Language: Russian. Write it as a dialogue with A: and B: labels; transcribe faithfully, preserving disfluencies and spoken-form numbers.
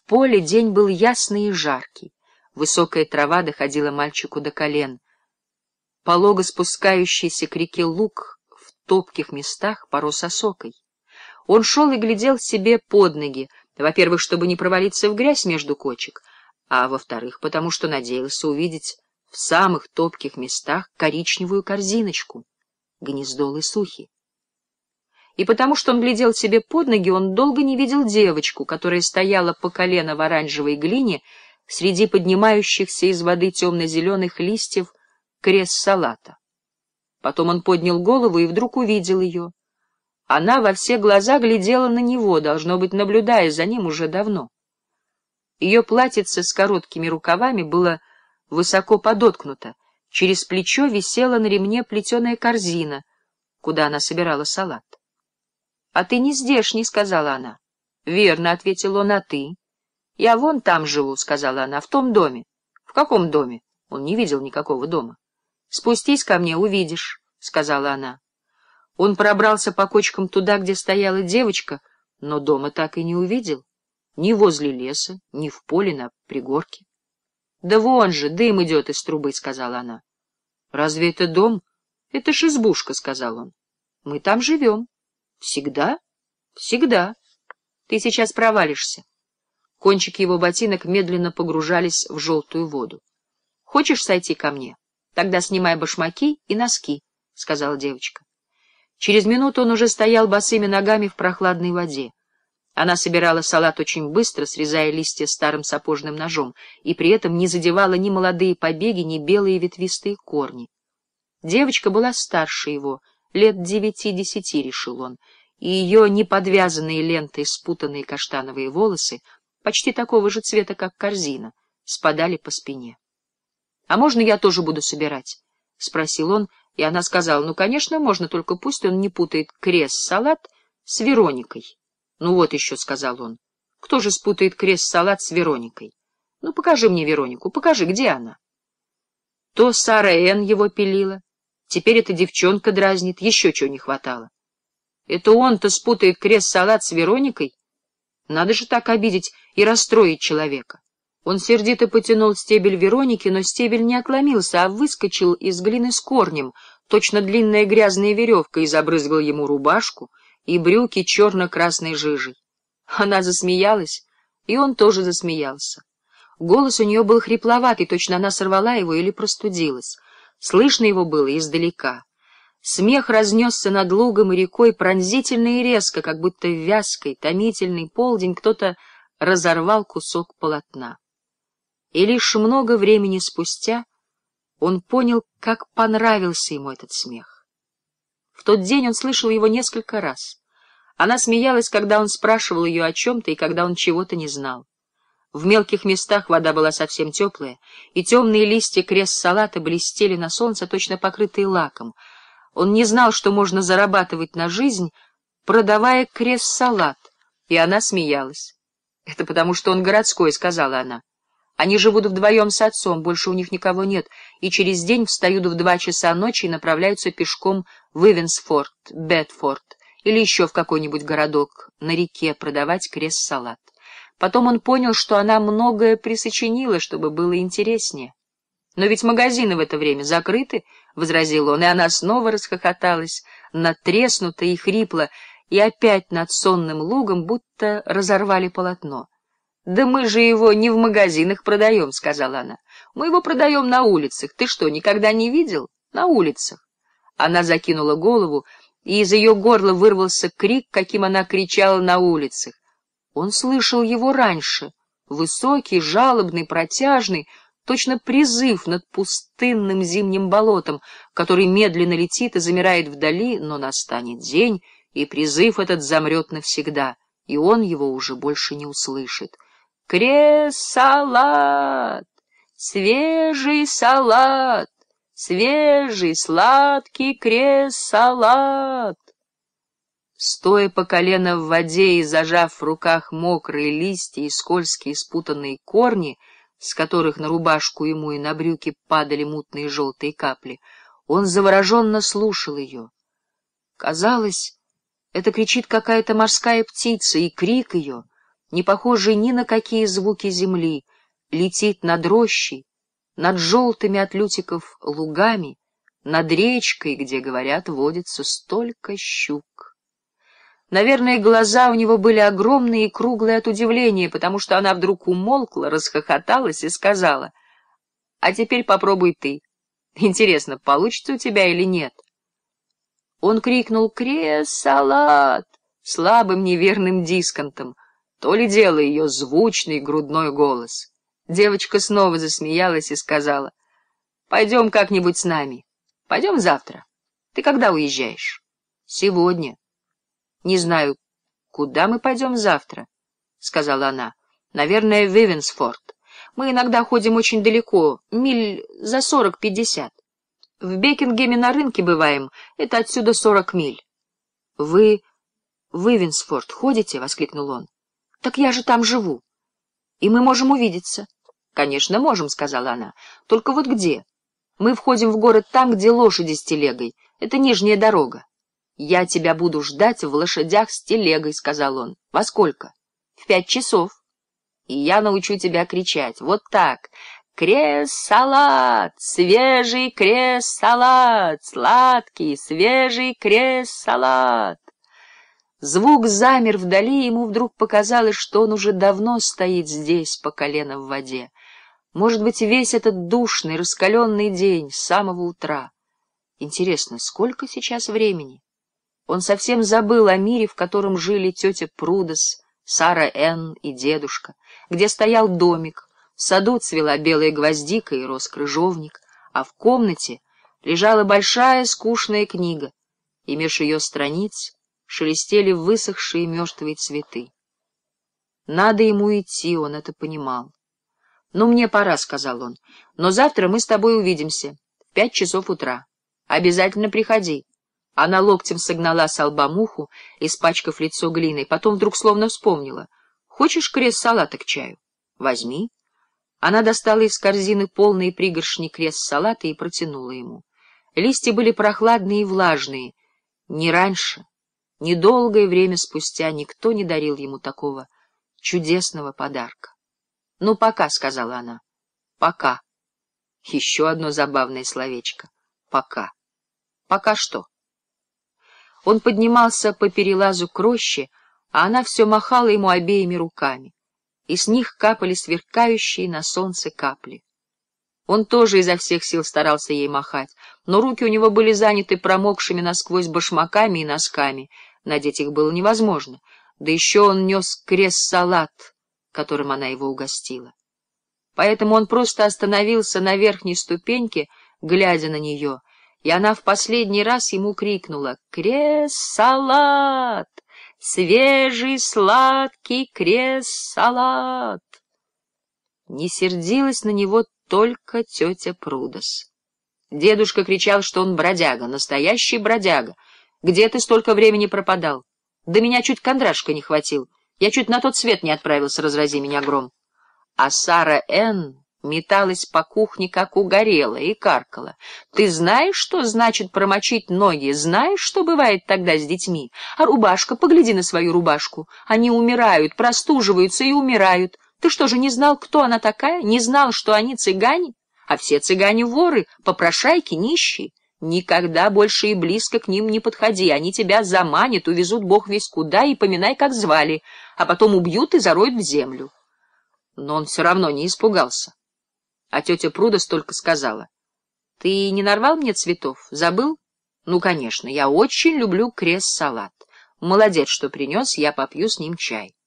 A: В поле день был ясный и жаркий. Высокая трава доходила мальчику до колен. Полого спускающийся к реке луг в топких местах порос осокой. Он шел и глядел себе под ноги, во-первых, чтобы не провалиться в грязь между кочек, а во-вторых, потому что надеялся увидеть в самых топких местах коричневую корзиночку, гнездо лысухи. И потому что он глядел себе под ноги, он долго не видел девочку, которая стояла по колено в оранжевой глине среди поднимающихся из воды темно-зеленых листьев кресс-салата. Потом он поднял голову и вдруг увидел ее. Она во все глаза глядела на него, должно быть, наблюдая за ним уже давно. Ее платьице с короткими рукавами было высоко подоткнуто, через плечо висела на ремне плетеная корзина, куда она собирала салат. — А ты не здешний, — сказала она. — Верно, — ответил он, — а ты? — Я вон там живу, — сказала она, — в том доме. — В каком доме? Он не видел никакого дома. — Спустись ко мне, увидишь, — сказала она. Он пробрался по кочкам туда, где стояла девочка, но дома так и не увидел. Ни возле леса, ни в поле на пригорке. — Да вон же, дым идет из трубы, — сказала она. — Разве это дом? — Это ж избушка, — сказал он. — Мы там живем. — Всегда? — Всегда. Ты сейчас провалишься. Кончики его ботинок медленно погружались в желтую воду. — Хочешь сойти ко мне? Тогда снимай башмаки и носки, — сказала девочка. Через минуту он уже стоял босыми ногами в прохладной воде. Она собирала салат очень быстро, срезая листья старым сапожным ножом, и при этом не задевала ни молодые побеги, ни белые ветвистые корни. Девочка была старше его, лет девяти-десяти, решил он, и ее неподвязанные лентой спутанные каштановые волосы, почти такого же цвета, как корзина, спадали по спине. — А можно я тоже буду собирать? — спросил он, и она сказала: — Ну, конечно, можно, только пусть он не путает кресс-салат с Вероникой. — Ну вот еще, — сказал он, — кто же спутает кресс-салат с Вероникой? Ну, покажи мне Веронику, покажи, где она? То Сара Энн его пилила, теперь эта девчонка дразнит, еще чего не хватало. Это он-то спутает кресс-салат с Вероникой? Надо же так обидеть и расстроить человека. Он сердито потянул стебель Вероники, но стебель не отломился, а выскочил из глины с корнем, точно длинная грязная веревка, и забрызгал ему рубашку и брюки черно-красной жижей. Она засмеялась, и он тоже засмеялся. Голос у нее был хрипловатый, точно она сорвала его или простудилась. Слышно его было издалека. Смех разнесся над лугом и рекой пронзительно и резко, как будто в вязкой, томительный полдень кто-то разорвал кусок полотна. И лишь много времени спустя он понял, как понравился ему этот смех. В тот день он слышал его несколько раз. Она смеялась, когда он спрашивал ее о чем-то и когда он чего-то не знал. В мелких местах вода была совсем теплая, и темные листья кресс-салата блестели на солнце, точно покрытые лаком. Он не знал, что можно зарабатывать на жизнь, продавая кресс-салат, и она смеялась. — Это потому, что он городской, — сказала она. Они живут вдвоем с отцом, больше у них никого нет, и через день встают в два часа ночи и направляются пешком в Ивенсфорд, Бетфорд или еще в какой-нибудь городок на реке продавать кресс-салат. Потом он понял, что она многое присочинила, чтобы было интереснее. — Но ведь магазины в это время закрыты, — возразил он, и она снова расхохоталась, надтреснуто и хрипло, и опять над сонным лугом будто разорвали полотно. — Да мы же его не в магазинах продаем, — сказала она. — Мы его продаем на улицах. Ты что, никогда не видел? На улицах. Она закинула голову, и из ее горла вырвался крик, каким она кричала на улицах. Он слышал его раньше, высокий, жалобный, протяжный, точно призыв над пустынным зимним болотом, который медленно летит и замирает вдали, но настанет день, и призыв этот замрет навсегда, и он его уже больше не услышит. Кресс-салат, свежий салат, свежий сладкий кресс-салат. Стоя по колено в воде и зажав в руках мокрые листья и скользкие спутанные корни, с которых на рубашку ему и на брюки падали мутные желтые капли, он завороженно слушал ее. Казалось, это кричит какая-то морская птица, и крик ее не похожий ни на какие звуки земли, летит над рощей, над желтыми от лютиков лугами, над речкой, где, говорят, водится столько щук. Наверное, глаза у него были огромные и круглые от удивления, потому что она вдруг умолкла, расхохоталась и сказала: «А теперь попробуй ты. Интересно, получится у тебя или нет?» Он крикнул «Крес-салат!» слабым неверным дисконтом, то ли дело ее звучный грудной голос. Девочка снова засмеялась и сказала: «Пойдем как-нибудь с нами. Пойдем завтра. Ты когда уезжаешь?» «Сегодня». «Не знаю, куда мы пойдем завтра», — сказала она. «Наверное, в Ивенсфорд. Мы иногда ходим очень далеко, миль за сорок-пятьдесят. В Бекингеме на рынке бываем, это отсюда сорок миль». «Вы в Ивенсфорд ходите?» — воскликнул он. «Так я же там живу. И мы можем увидеться». «Конечно, можем», — сказала она. «Только вот где? Мы входим в город там, где лошади с телегой. Это нижняя дорога». «Я тебя буду ждать в лошадях с телегой», — сказал он. «Во сколько?» «В пять часов. И я научу тебя кричать. Вот так. Крес-салат! Свежий крес-салат! Сладкий, свежий крес-салат!» Звук замер вдали, и ему вдруг показалось, что он уже давно стоит здесь, по колено в воде. Может быть, весь этот душный, раскаленный день с самого утра. Интересно, сколько сейчас времени? Он совсем забыл о мире, в котором жили тетя Прудос, Сара Энн и дедушка, где стоял домик, в саду цвела белая гвоздика и рос крыжовник, а в комнате лежала большая скучная книга, и меж ее страниц шелестели высохшие мертвые цветы. Надо ему идти, он это понимал. «Ну, мне пора», — сказал он, — «но завтра мы с тобой увидимся в пять часов утра. Обязательно приходи». Она локтем согнала со лба муху, испачкав лицо глиной, потом вдруг словно вспомнила. «Хочешь крест-салата к чаю? Возьми». Она достала из корзины полные пригоршни крест-салата и протянула ему. Листья были прохладные и влажные. Ни раньше, ни долгое время спустя никто не дарил ему такого чудесного подарка. «Ну, пока», — сказала она. «Пока». Еще одно забавное словечко. «Пока». «Пока что?» Он поднимался по перелазу к роще, а она все махала ему обеими руками, и с них капали сверкающие на солнце капли. Он тоже изо всех сил старался ей махать, но руки у него были заняты промокшими насквозь башмаками и носками, надеть их было невозможно, да еще он нес крест-салат, которым она его угостила. Поэтому он просто остановился на верхней ступеньке, глядя на нее, и она в последний раз ему крикнула: «Крест-салат! Свежий сладкий крест-салат!» Не сердилась на него только тетя Прудос. Дедушка кричал, что он бродяга, настоящий бродяга. «Где ты столько времени пропадал? Да меня чуть кондрашка не хватил. Я чуть на тот свет не отправился, разрази меня гром». А Сара Энн металась по кухне, как угорела, и каркала. «Ты знаешь, что значит промочить ноги? Знаешь, что бывает тогда с детьми? А рубашка, погляди на свою рубашку. Они умирают, простуживаются и умирают. Ты что же не знал, кто она такая? Не знал, что они цыгане? А все цыгане воры, попрошайки, нищие. Никогда больше и близко к ним не подходи. Они тебя заманят, увезут бог весть куда, и поминай, как звали, а потом убьют и зароют в землю». Но он все равно не испугался. А тетя Прудос только сказала: «Ты не нарвал мне цветов? Забыл? Ну, конечно, я очень люблю крест-салат. Молодец, что принес, я попью с ним чай».